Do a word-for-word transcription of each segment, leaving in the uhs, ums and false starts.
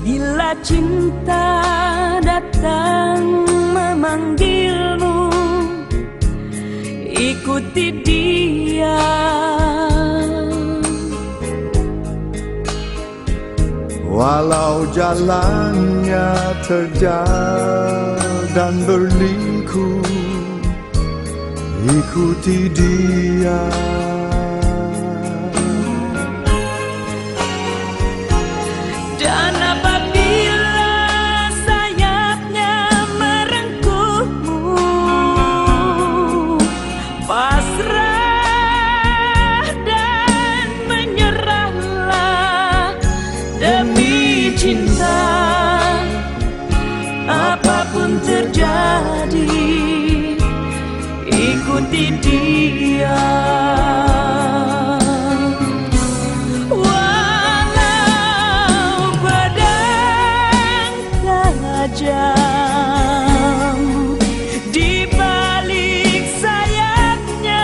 Bila cinta datang memanggilmu, ikuti dia. Walau jalannya terjal dan berliku, ikuti dia. Dan apabila sayapnya merengkuhmu, pasrah dan menyerahlah demi cinta. Apapun terjadi, ikuti dia. Tajam di balik sayapnya,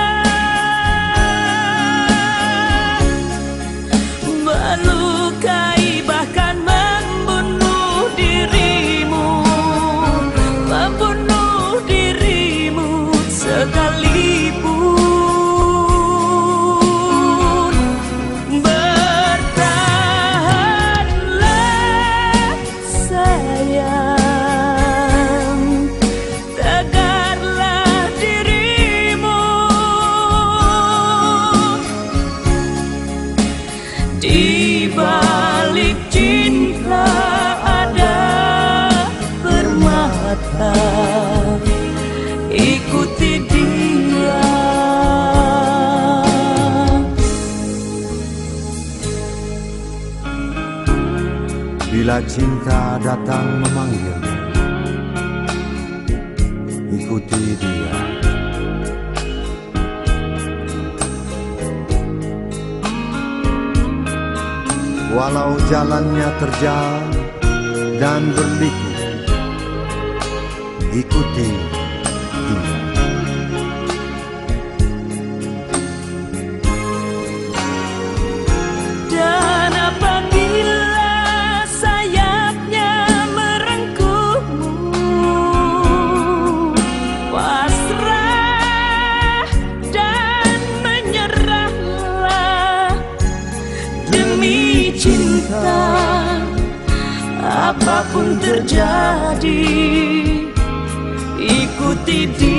melukai bahkan membunuh dirimu, membunuh dirimu sekalipun. Bertahanlah sayang, di balik cinta ada permata, ikuti dia. Bila cinta datang memanggil, ikuti dia. Walau jalannya terjal dan berliku, ikuti dia. Dan apabila sayapnya merengkuhmu, pasrah dan menyerahlah demi cinta. Apapun terjadi, ikuti dia.